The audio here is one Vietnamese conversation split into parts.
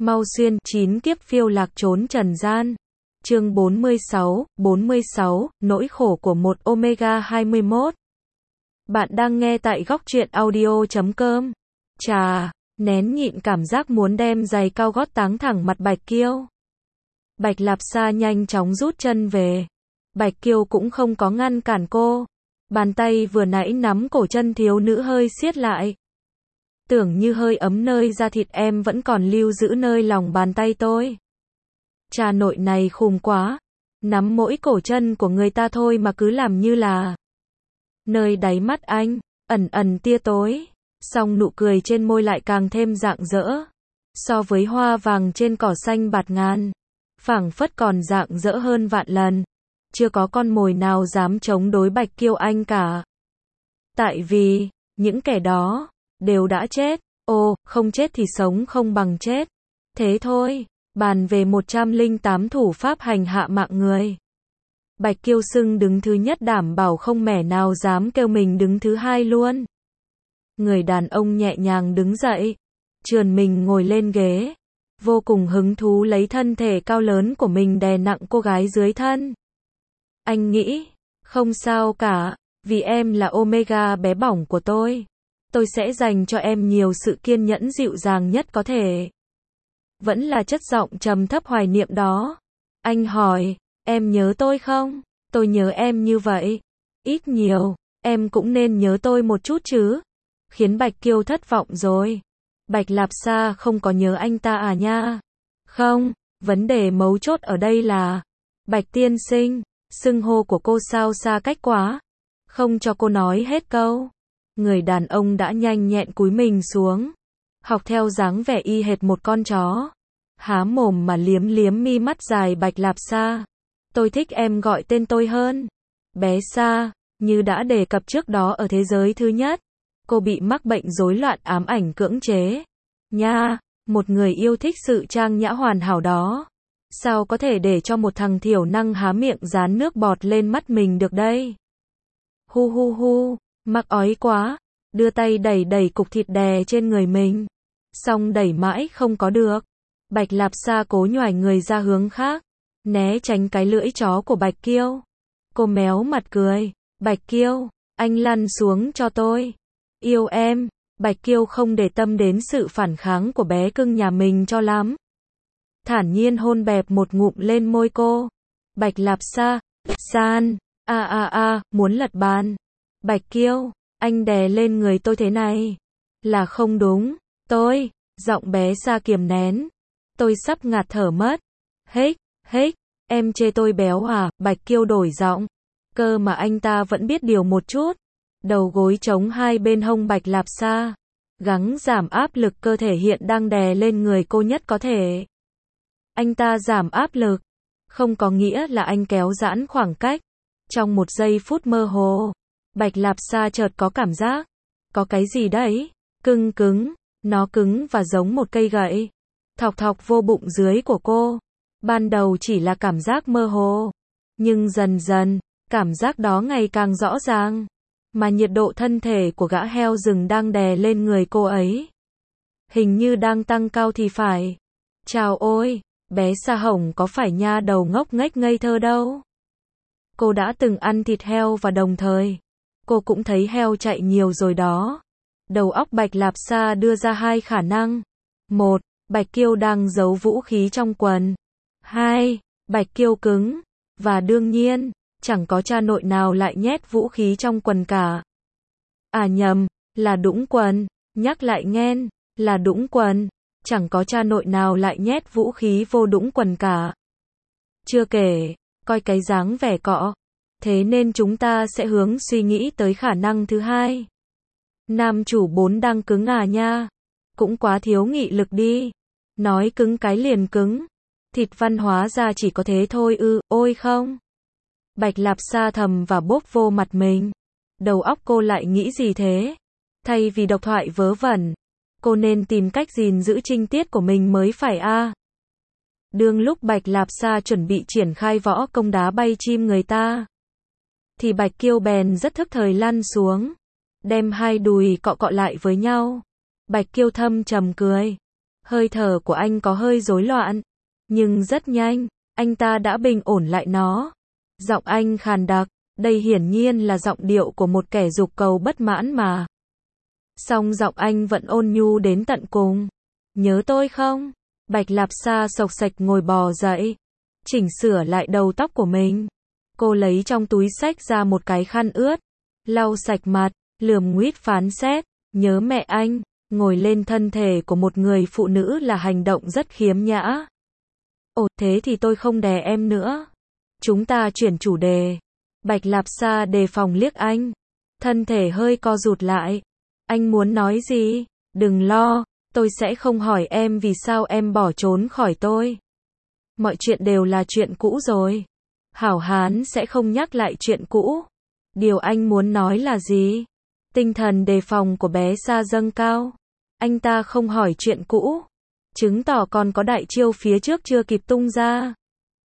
Mau xuyên 9 kiếp phiêu lạc trốn trần gian. Chương 46, nỗi khổ của một Omega 21. Bạn đang nghe tại góc truyện audio.com. Chà, nén nhịn cảm giác muốn đem giày cao gót táng thẳng mặt Bạch Kiêu. Bạch Lạp Sa nhanh chóng rút chân về. Bạch Kiêu cũng không có ngăn cản cô. Bàn tay vừa nãy nắm cổ chân thiếu nữ hơi siết lại. Tưởng như hơi ấm nơi da thịt em vẫn còn lưu giữ nơi lòng bàn tay tôi. Cha nội này khùng quá. Nắm mỗi cổ chân của người ta thôi mà cứ làm như là. Nơi đáy mắt anh, ẩn ẩn tia tối. Song nụ cười trên môi lại càng thêm rạng rỡ. So với hoa vàng trên cỏ xanh bạt ngàn. Phảng phất còn rạng rỡ hơn vạn lần. Chưa có con mồi nào dám chống đối Bạch Kiêu anh cả. Tại vì, những kẻ đó đều đã chết. Ồ, không chết thì sống không bằng chết. Thế thôi, bàn về 108 thủ pháp hành hạ mạng người. Bạch Kiêu Sưng đứng thứ nhất, đảm bảo không mẻ nào dám kêu mình đứng thứ hai luôn. Người đàn ông nhẹ nhàng đứng dậy, trườn mình ngồi lên ghế, vô cùng hứng thú lấy thân thể cao lớn của mình đè nặng cô gái dưới thân. Anh nghĩ, không sao cả, vì em là Omega bé bỏng của tôi sẽ dành cho em nhiều sự kiên nhẫn dịu dàng nhất có thể. Vẫn là chất giọng trầm thấp hoài niệm đó. Anh hỏi, em nhớ tôi không? Tôi nhớ em như vậy. Ít nhiều, em cũng nên nhớ tôi một chút chứ. Khiến Bạch Kiêu thất vọng rồi. Bạch Lạp Sa không có nhớ anh ta à nha? Không, vấn đề mấu chốt ở đây là Bạch tiên sinh, xưng hô của cô sao xa cách quá. Không cho cô nói hết câu. Người đàn ông đã nhanh nhẹn cúi mình xuống, học theo dáng vẻ y hệt một con chó, há mồm mà liếm liếm mi mắt dài Bạch Lạp Sa. Tôi thích em gọi tên tôi hơn. Bé Sa, như đã đề cập trước đó ở thế giới thứ nhất, cô bị mắc bệnh rối loạn ám ảnh cưỡng chế. Nha, một người yêu thích sự trang nhã hoàn hảo đó. Sao có thể để cho một thằng thiểu năng há miệng dán nước bọt lên mắt mình được đây? Hu hu hu. Mắc ói quá, đưa tay đẩy đẩy cục thịt đè trên người mình. Xong đẩy mãi không có được. Bạch Lạp Sa cố nhoài người ra hướng khác, né tránh cái lưỡi chó của Bạch Kiêu. Cô méo mặt cười, Bạch Kiêu, anh lăn xuống cho tôi. Yêu em. Bạch Kiêu không để tâm đến sự phản kháng của bé cưng nhà mình cho lắm. Thản nhiên hôn bẹp một ngụm lên môi cô. Bạch Lạp Sa, san, muốn lật bàn. Bạch Kiêu, anh đè lên người tôi thế này là không đúng. Giọng bé Sa kiềm nén. Tôi sắp ngạt thở mất. Hếch, em chê tôi béo à? Bạch Kiêu đổi giọng. Cơ mà anh ta vẫn biết điều một chút. Đầu gối chống hai bên hông Bạch Lạp Sa, gắng giảm áp lực cơ thể hiện đang đè lên người cô nhất có thể. Anh ta giảm áp lực, không có nghĩa là anh kéo giãn khoảng cách. Trong một giây phút mơ hồ, Bạch Lạp Sa chợt có cảm giác, có cái gì đấy, cứng, nó cứng và giống một cây gậy, thọc vô bụng dưới của cô. Ban đầu chỉ là cảm giác mơ hồ, nhưng dần dần, cảm giác đó ngày càng rõ ràng, mà nhiệt độ thân thể của gã heo rừng đang đè lên người cô ấy. Hình như đang tăng cao thì phải. Chào ôi, bé Sa Hồng có phải nha đầu ngốc nghếch ngây thơ đâu. Cô đã từng ăn thịt heo và đồng thời cô cũng thấy heo chạy nhiều rồi đó. Đầu óc Bạch Lạp Sa đưa ra hai khả năng. 1. Bạch Kiêu đang giấu vũ khí trong quần. 2. Bạch Kiêu cứng. Và đương nhiên, chẳng có cha nội nào lại nhét vũ khí trong quần cả. À nhầm, là đũng quần. Nhắc lại nghen, là đũng quần. Chẳng có cha nội nào lại nhét vũ khí vô đũng quần cả. Chưa kể, coi cái dáng vẻ cọ. Thế nên chúng ta sẽ hướng suy nghĩ tới khả năng thứ hai. Nam chủ 4 đang cứng à nha. Cũng quá thiếu nghị lực đi. Nói cứng cái liền cứng. Thịt văn hóa ra chỉ có thế thôi ư, ôi không. Bạch Lạp Sa thầm và bốp vô mặt mình. Đầu óc cô lại nghĩ gì thế? Thay vì độc thoại vớ vẩn, cô nên tìm cách gìn giữ trinh tiết của mình mới phải a. Đương lúc Bạch Lạp Sa chuẩn bị triển khai võ công đá bay chim người ta, thì Bạch Kiêu bèn rất thức thời lăn xuống, đem hai đùi cọ cọ lại với nhau. Bạch Kiêu thâm trầm cười. Hơi thở của anh có hơi rối loạn, nhưng rất nhanh, anh ta đã bình ổn lại nó. Giọng anh khàn đặc, đây hiển nhiên là giọng điệu của một kẻ dục cầu bất mãn mà. Song giọng anh vẫn ôn nhu đến tận cùng. Nhớ tôi không? Bạch Lạp Sa xộc xệch ngồi bò dậy, chỉnh sửa lại đầu tóc của mình. Cô lấy trong túi xách ra một cái khăn ướt, lau sạch mặt, lườm nguýt phán xét, nhớ mẹ anh, ngồi lên thân thể của một người phụ nữ là hành động rất khiếm nhã. Ồ, thế thì tôi không đè em nữa. Chúng ta chuyển chủ đề. Bạch Lạp Sa đề phòng liếc anh, thân thể hơi co rụt lại. Anh muốn nói gì? Đừng lo, tôi sẽ không hỏi em vì sao em bỏ trốn khỏi tôi. Mọi chuyện đều là chuyện cũ rồi. Hảo hán sẽ không nhắc lại chuyện cũ. Điều anh muốn nói là gì? Tinh thần đề phòng của bé Sa dâng cao. Anh ta không hỏi chuyện cũ, chứng tỏ còn có đại chiêu phía trước chưa kịp tung ra.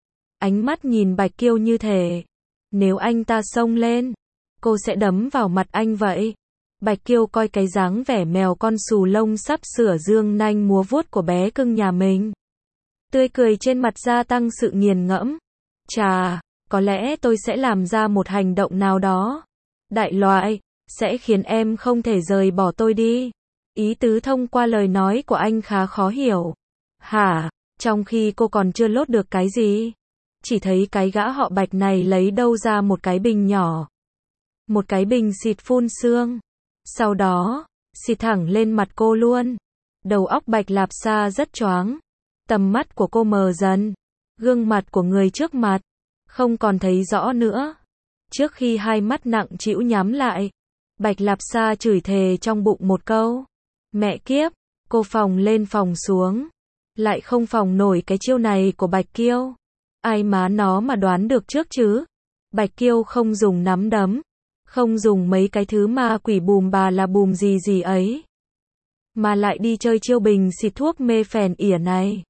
Ánh mắt nhìn Bạch Kiêu như thể, nếu anh ta xông lên, cô sẽ đấm vào mặt anh vậy. Bạch Kiêu coi cái dáng vẻ mèo con xù lông sắp sửa dương nanh múa vuốt của bé cưng nhà mình. Tươi cười trên mặt gia tăng sự nghiền ngẫm. Chà, có lẽ tôi sẽ làm ra một hành động nào đó. Đại loại, sẽ khiến em không thể rời bỏ tôi đi. Ý tứ thông qua lời nói của anh khá khó hiểu. Hả, trong khi cô còn chưa lốt được cái gì? Chỉ thấy cái gã họ Bạch này lấy đâu ra một cái bình nhỏ. Một cái bình xịt phun sương. Sau đó, xịt thẳng lên mặt cô luôn. Đầu óc Bạch Lạp Sa rất choáng. Tầm mắt của cô mờ dần. Gương mặt của người trước mặt không còn thấy rõ nữa. Trước khi hai mắt nặng trĩu nhắm lại, Bạch Lạp Sa chửi thề trong bụng một câu. Mẹ kiếp, cô phòng lên phòng xuống. Lại không phòng nổi cái chiêu này của Bạch Kiêu. Ai má nó mà đoán được trước chứ. Bạch Kiêu không dùng nắm đấm, không dùng mấy cái thứ ma quỷ bùm bà là bùm gì gì ấy, mà lại đi chơi chiêu bình xịt thuốc mê phèn ỉa này.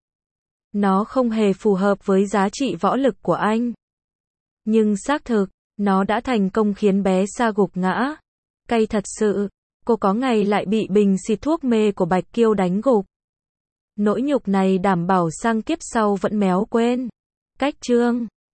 Nó không hề phù hợp với giá trị võ lực của anh. Nhưng xác thực, nó đã thành công khiến bé Sa gục ngã. Cay thật sự, cô có ngày lại bị bình xịt thuốc mê của Bạch Kiêu đánh gục. Nỗi nhục này đảm bảo sang kiếp sau vẫn méo quên. Cách chương